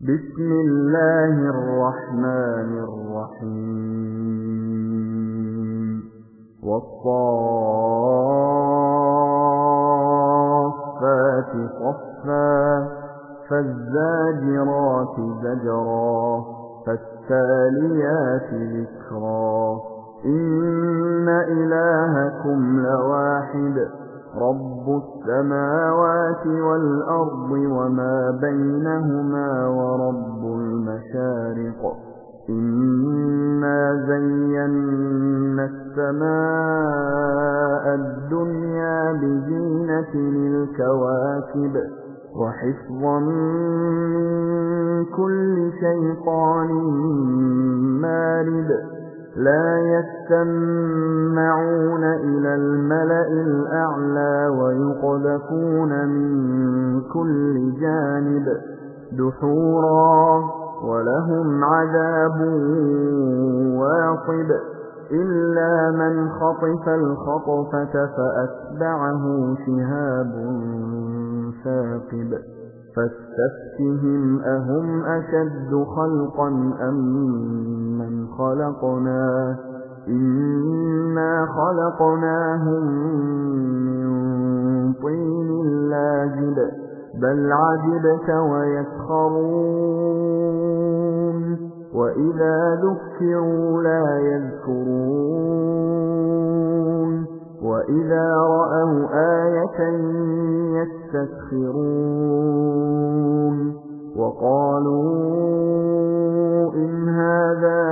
بسم الله الرحمن الرحيم والصافات صفا فالزاجرات زجرا فالتاليات ذكرا إن إلهكم لواحد رب السماوات والأرض وما بينهما ورب المشارق إنا زينا السماء الدنيا بزينة الكواكب وحفظا من كل شيطان مارد لا يستمعون إلى الملأ الأعلى ويقذفون من كل جانب دحورا ولهم عذاب واصب إلا من خطف الخطفة فأتبعه شهاب ثاقب فاستفتهم أهم أشد خلقا أم من خلقنا إنا خلقناهم من طين لازب بل عجبت ويسخرون وإذا ذكروا لا يذكرون وإذا رأوا آية يستسخرون وقالوا إن هذا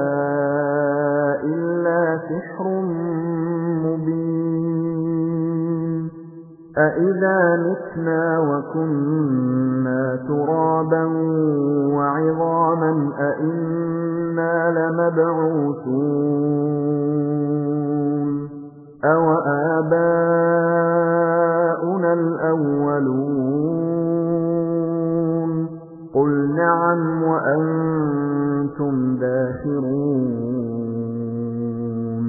إلا سحر مبين أإذا متنا وكنا ترابا وعظاما أإنا لمبعوثون أوآباؤنا الأولون قل نعم وأنتم داخرون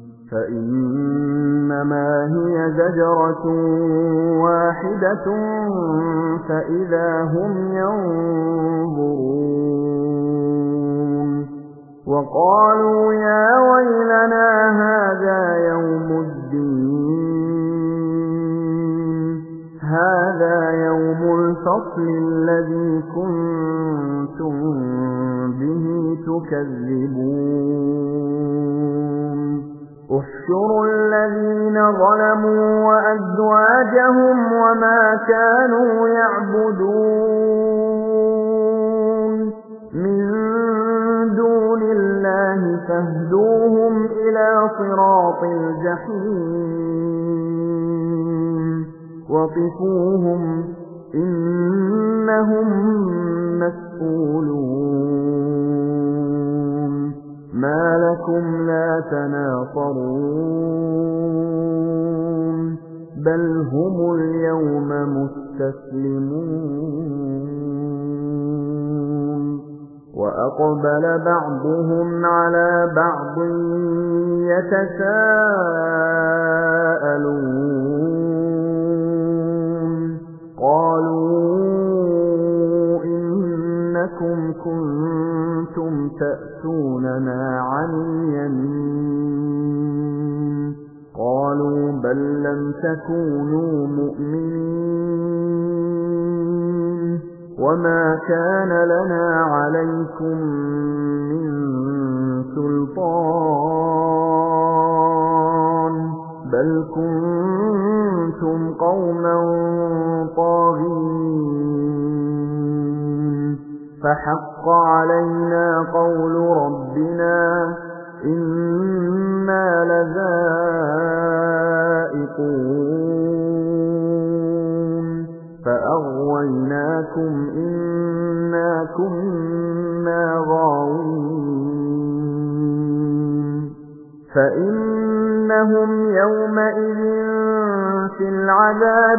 فإنما هي زجرة واحدة فإذا هم ينظرون وقالوا يا ويلنا هذا يوم الدين هذا يوم الفصل الذي كنتم به تكذبون احشروا الذين ظلموا وأزواجهم وما كانوا يعبدون من دون الله فاهدوهم إلى صراط الجحيم وقفوهم إنهم مسؤولون ما لكم لا تناصرون بل هم اليوم مستسلمون وأقبل بعضهم على بعض يتساءلون قالوا إنكم كنتم تأتوننا عن اليمين قالوا بل لم تكونوا مؤمنين وما كان لنا عليكم من سلطان بل كنتم قوما طاغين فحق علينا قول ربنا إنا لذائقون فأغويناكم إنا كنا غاوين فإنهم يومئذ في العذاب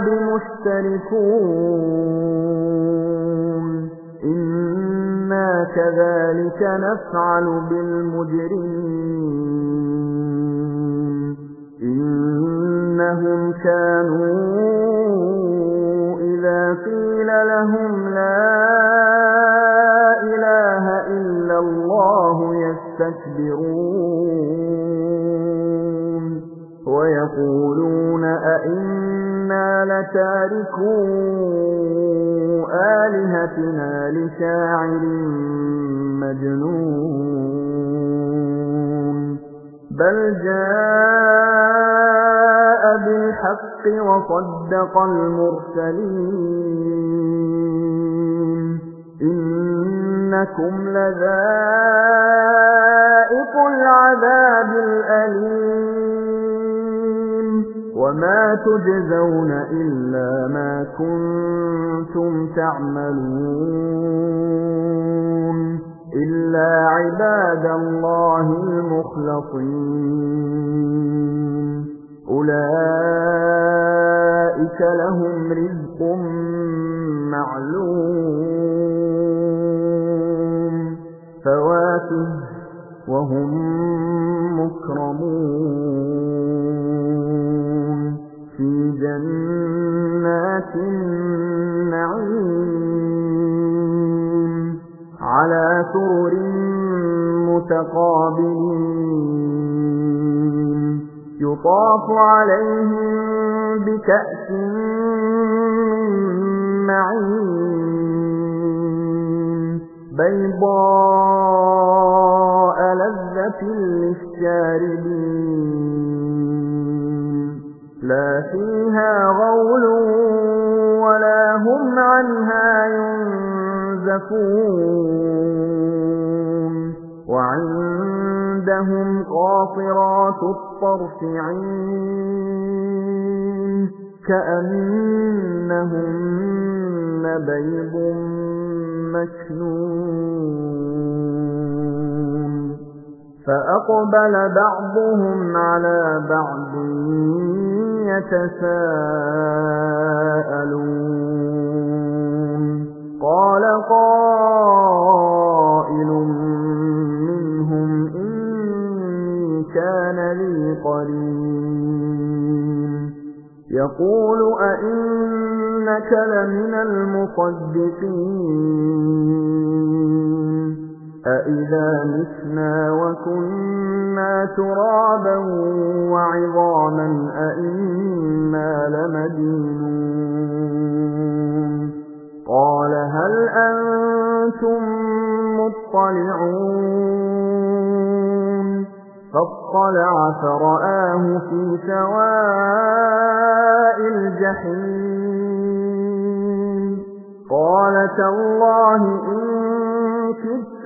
مشتركون إنا كذلك نفعل بالمجرمين إنهم كانوا إذا قيل لهم لا ويستكبرون ويقولون أئنا لتاركو آلهتنا لشاعر مجنون بل جاء بالحق وصدق المرسلين إنكم لذائق العذاب الأليم وما تجزون إلا ما كنتم تعملون إلا عباد الله المخلصين أولئك لهم رزق معلوم فواكه وهم مكرمون في جنات النعيم على سرر متقابلين يطاف عليهم بكأس من معين بيضاء لذة للشاربين لا فيها غول ولا هم عنها ينزفون وعندهم قاصرات الطرف عين كأنهن بيض مكنون فأقبل بعضهم على بعض يتساءلون قال قائل منهم إني كان لي قرين يقول أئنك لمن المصدقين أئذا متنا وكنا ترابا وعظاما أئنا لمدينون قال هل أنتم مطلعون فاطلع فرآه في سواء الجحيم قال تالله إن كدت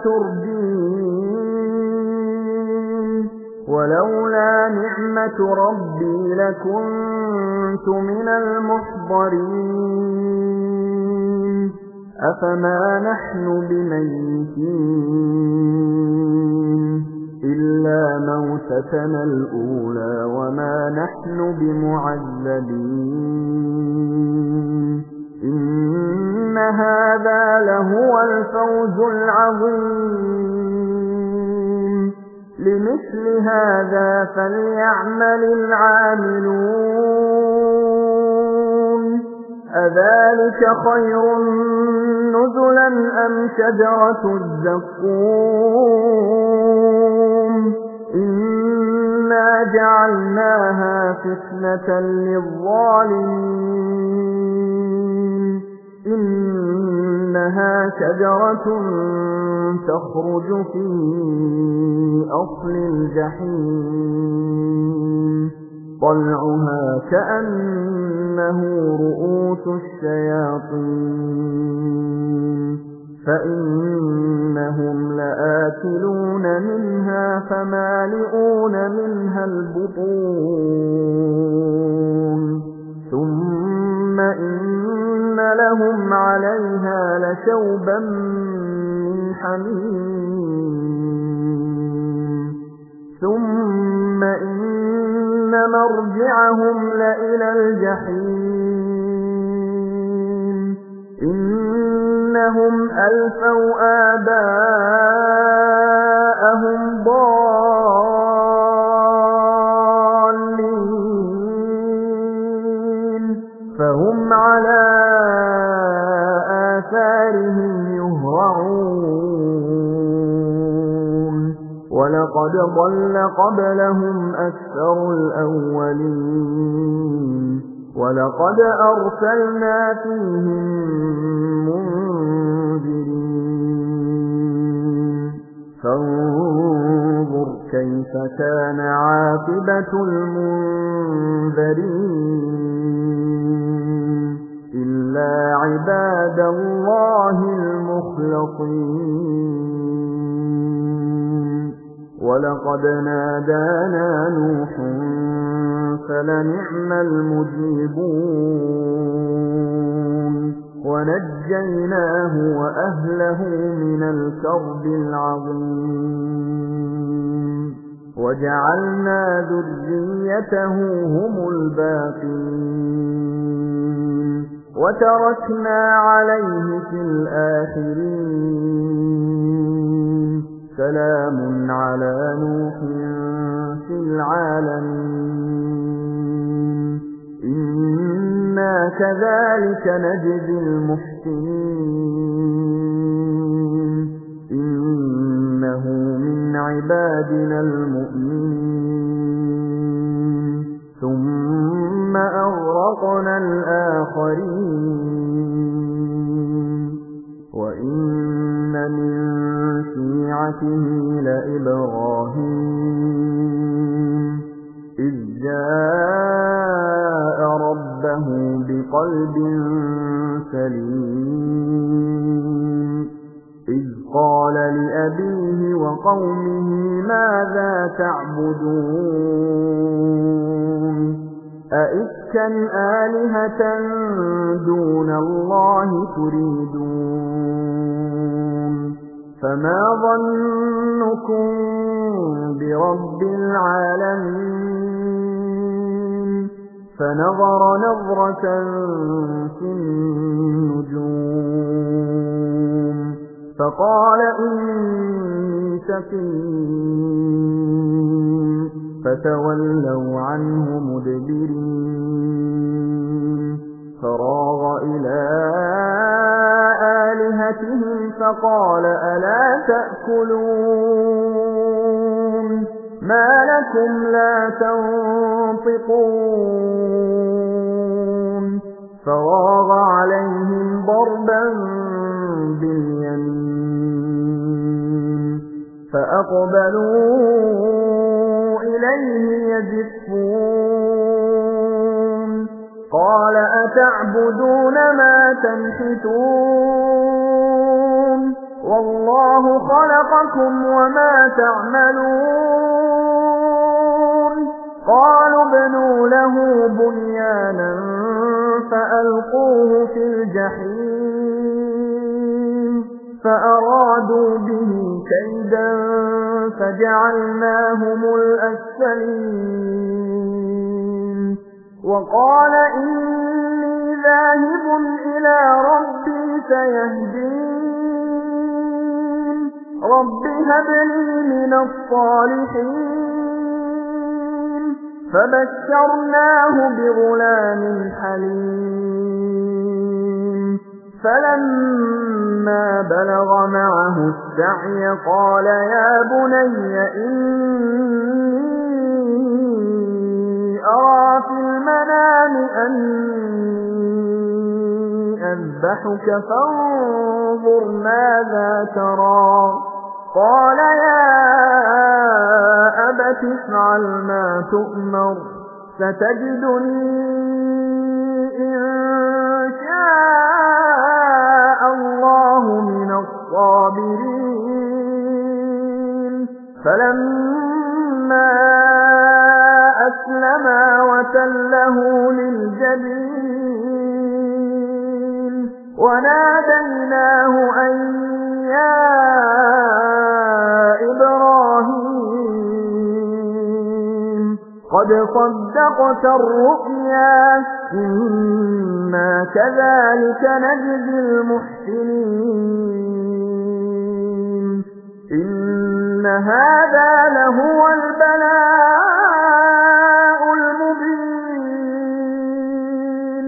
لتردين ولولا نعمة ربي لكنت من المحضرين أفما نحن بميتين إلا موتتنا الأولى وما نحن بمعذبين إن هذا لهو الفوز العظيم لمثل هذا فليعمل العاملون أذلك خير نزلا أم شجرة الزقوم إنا جعلناها فتنة للظالمين إنها شجرة تخرج في أصل الجحيم طلعها كأنه رؤوس الشياطين فإنهم لآكلون منها فمالئون منها البطون ثم إن لهم عليها لشوبا من حميم ثم إن مرجعهم لإلى الجحيم إنهم ألفوا آباءهم ضالين فهم على آثارهم يهرعون وَلَقَدْ ضَلَّ قَبْلَهُمْ أَكْثَرُ الْأَوَّلِينَ وَلَقَدْ أَرْسَلْنَا فِيهِم مُنذِرِينَ فَانظُرْ كَيْفَ كَانَ عَاقِبَةُ الْمُنذَرِينَ إِلَّا عِبَادَ اللَّهِ الْمُخْلَصِينَ وَلَقَدْ نَادَانَا نُوحٌ فَلَنِعْمَ الْمُجِيبُونَ وَنَجَّيْنَاهُ وَأَهْلَهُ مِنَ الْكَرْبِ الْعَظِيمِ وَجَعَلْنَا ذُرِّيَّتَهُ هُمُ الْبَاقِينَ وَتَرَكْنَا عَلَيْهِ فِي الْآخِرِينَ سَلَامٌ عَلَى نُوحٍ فِي الْعَالَمِينَ إِنَّا كَذَلِكَ نَجْزِي الْمُحْسِنِينَ إِنَّهُ مِنْ عِبَادِنَا الْمُؤْمِنِينَ ثُمَّ أَغْرَقْنَا الْآخَرِينَ وَإِنَّ مِن شِيعَتِهِ لَإِبْرَاهِيمَ إِذْ جَاءَ رَبَّهُ بِقَلْبٍ سَلِيمٍ إِذْ قَالَ لِأَبِيهِ وَقَوْمِهِ مَاذَا تَعْبُدُونَ أَئِفْكًا آلِهَةً دُونَ اللَّهِ تُرِيدُونَ فَمَا ظَنُّكُم بِرَبِّ الْعَالَمِينَ فَنَظَرَ نَظْرَةً فِي النُّجُومِ فَقَالَ إِنِّي سَقِيمٌ فَتَوَلَّوْا عَنْهُ مُدْبِرِينَ فَرَاغَ إِلَىٰ آلِهَتِهِمْ فَقَالَ أَلَا تَأْكُلُونَ مَا لَكُمْ لَا تَنطِقُونَ فَرَاغَ عَلَيْهِمْ ضَرْبًا بِالْيَمِينِ فَأَقْبَلُوا إِلَيْهِ يَزِفُّونَ قَالَ أَتَعْبُدُونَ مَا تَنْحِتُونَ وَاللَّهُ خَلَقَكُمْ وَمَا تَعْمَلُونَ قَالُوا ابْنُوا لَهُ بُنْيَانًا فَأَلْقُوهُ في الْجَحِيمِ فَأَرَادُوا بِهِ كَيْدًا فَجَعَلْنَاهُمُ الْأَسْفَلِينَ وَقَالَ إِنِّي ذَاهِبٌ إِلَىٰ رَبِّي سَيَهْدِينِ رَبِّ هَبْ لِي مِنَ الصَّالِحِينَ فَبَشَّرْنَاهُ بِغُلَامٍ حَلِيمٍ فَلَمَّا بَلَغَ مَعَهُ السَّعْيَ قَالَ يَا بُنَيَّ إِنِّي أَرَىٰ فِي الْمَنَامِ أَنِّي أَذْبَحُكَ فَانظُرْ مَاذَا تَرَىٰ قَالَ يَا أَبَتِ افْعَلْ مَا تُؤْمَرُ سَتَجِدُنِي إِن شَاءَ اللَّهُ مِنَ الصَّابِرِينَ فَلَمَّا أَسْلَمَا وَتَلَّهُ لِلْجَبِينِ وَنَادَيْنَاهُ أَن يَا إِبْرَاهِيمُ قَدْ صَدَّقْتَ الرُّؤْيَا إِنَّا كَذَلِكَ نَجْزِي الْمُحْسِنِينَ إِنَّ هَذَا لَهُوَ الْبَلَاءُ الْمُبِينُ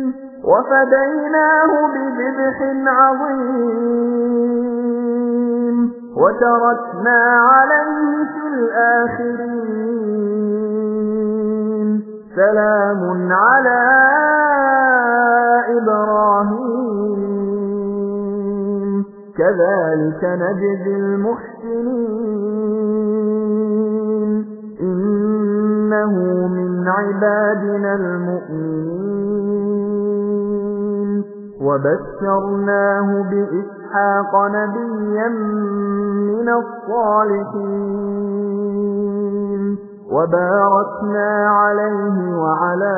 وَفَدَيْنَاهُ بِذِبْحٍ عَظِيمٍ وتركنا عليه في الآخرين سلام على إبراهيم كذلك نجزي المحسنين إنه من عبادنا المؤمنين وبشرناه بإسحاق نبيا من الصالحين وباركنا عليه وعلى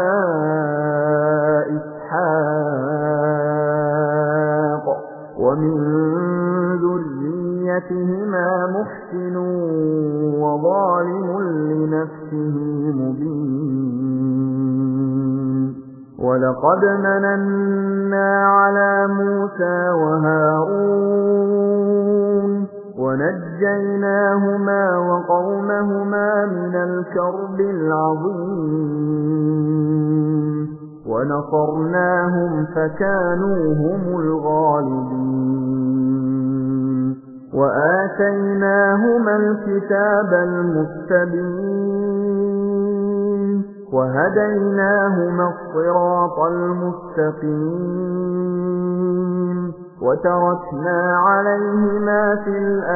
إسحاق ومن ذريتهما محسن وظالم لنفسه مبين ولقد مننا على موسى وهارون ونجيناهما وقومهما من الكرب العظيم ونصرناهم فكانوا هم الغالبين وآتيناهما الكتاب المستبين وهديناهما الصراط المستقيم وتركنا عليهما في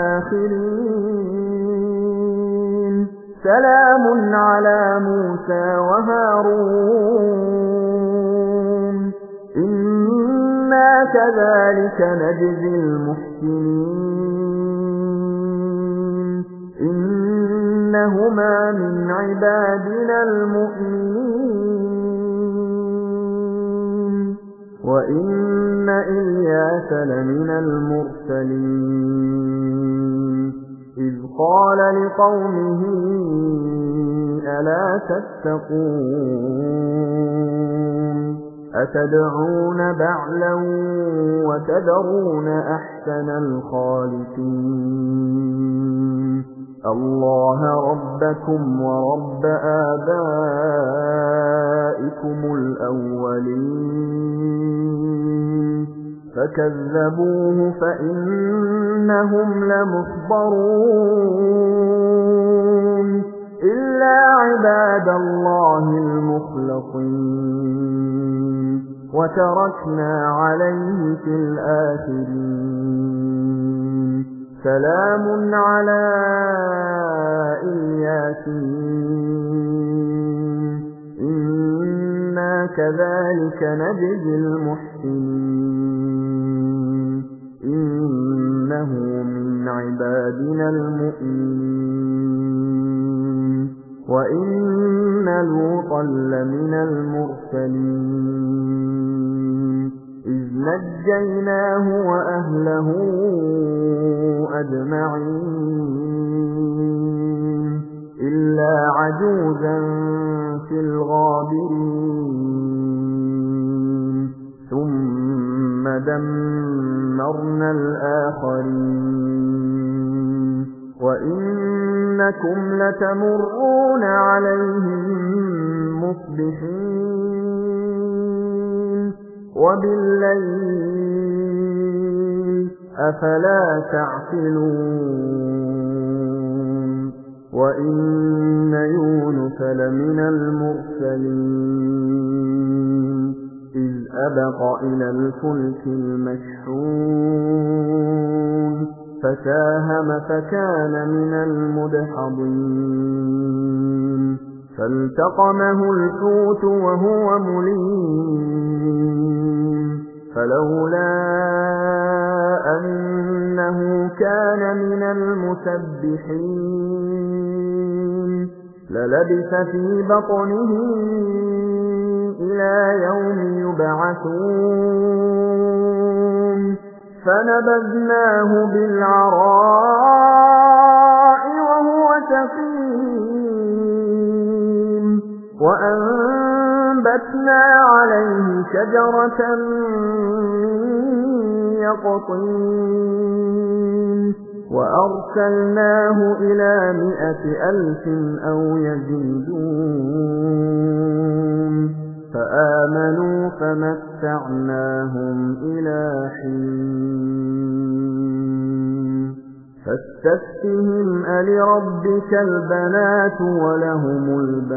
الآخرين سلام على موسى وهارون إنا كذلك نجزي المحسنين إنهما من عبادنا المؤمنين وإن إلياس لمن المرسلين إذ قال لقومه ألا تتقون أتدعون بعلا وتذرون أحسن الخالقين الله ربكم ورب آبائكم الأولين فكذبوه فإنهم لمحضرون إلا عباد الله المخلصين وتركنا عليه في الآخرين سلام على الياسين إنا كذلك نجزي المحسنين إنه من عبادنا المؤمنين وإن لوطا لمن المرسلين إذ نجيناه وأهله أجمعين إلا عجوزا في الغابرين ثم دمرنا الآخرين وإنكم لتمرون عليهم مصبحين وبالليل أفلا تعقلون وإن يونس لمن المرسلين إذ أبق إلى الفلك المشحون فساهم فكان من المدحضين فالتقمه الحوت وهو مليم فلولا أنه كان من المسبحين للبث في بطنه إلى يوم يبعثون فنبذناه بالعراء وهو سقيم وأنبتنا عليه شجرة من يقطين وأرسلناه إلى 100,000 أو يزيدون فآمنوا فمتعناهم إلى حين فاستفتهم ألربك البنات ولهم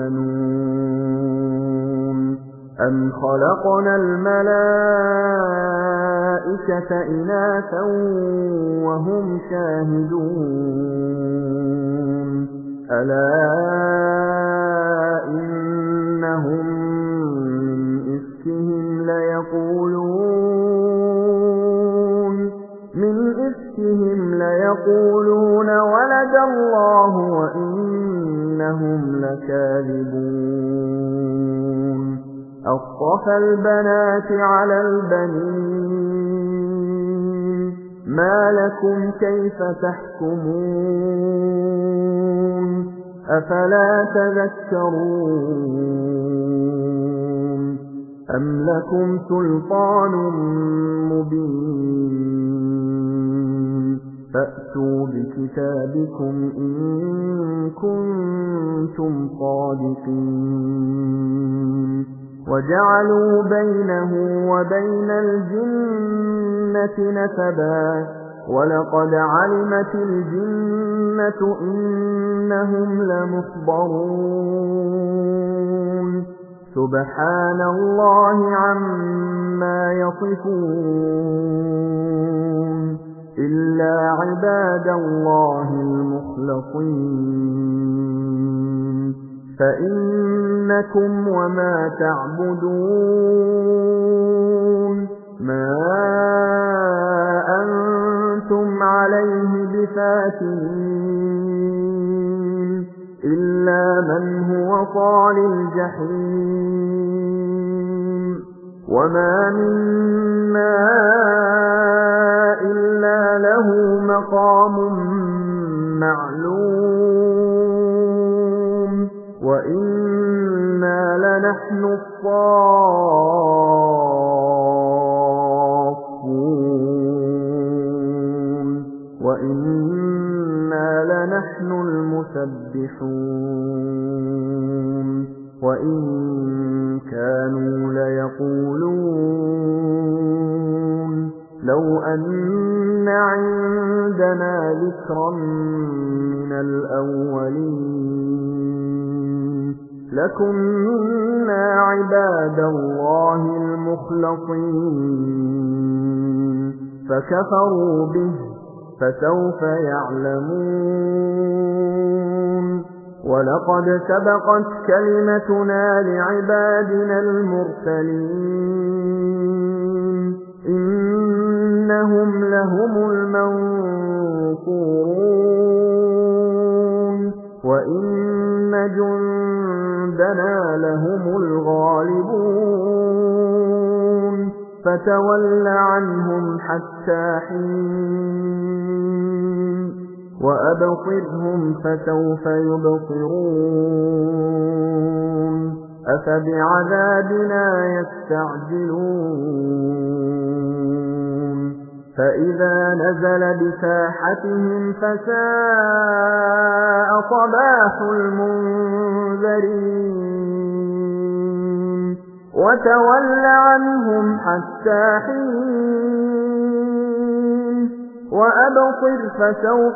البنون أم خلقنا الملائكة إناثا وهم شاهدون ألا إنهم من إفكهم ليقولون ولد الله وإنهم لكاذبون أصطفى البنات على البنين ما لكم كيف تحكمون أفلا تذكرون أم لكم سلطان مبين فأتوا بكتابكم إن كنتم صادقين وجعلوا بينه وبين الجنة نسبا ولقد علمت الجنة إنهم لمحضرون سبحان الله عما يصفون إلا عباد الله المخلصين فإنكم وما تعبدون ما أنتم عليه بفاتنين إلا من هو صال الجحيم وما منا إلا له مقام معلوم وإنا لنحن الصافون وإنا لنحن المسبحون وإن كانوا ليقولون لو أن عندنا ذكرا من الأولين لكنا عباد الله المخلصين فكفروا به فسوف يعلمون ولقد سبقت كلمتنا لعبادنا المرسلين إنهم لهم المنصورون وإن جندنا لهم الغالبون فتول عنهم حتى حين وأبصرهم فسوف يبصرون أفبعذابنا يستعجلون فإذا نزل بساحتهم فساء صباح المنذرين وتول عنهم حتى حين وأبصر فسوف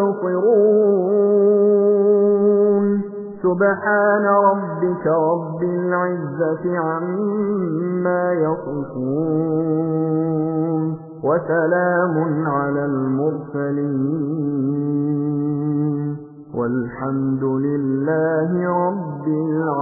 يبصرون سبحان ربك رب العزة عما يصفون وسلام على المرسلين والحمد لله رب العالمين.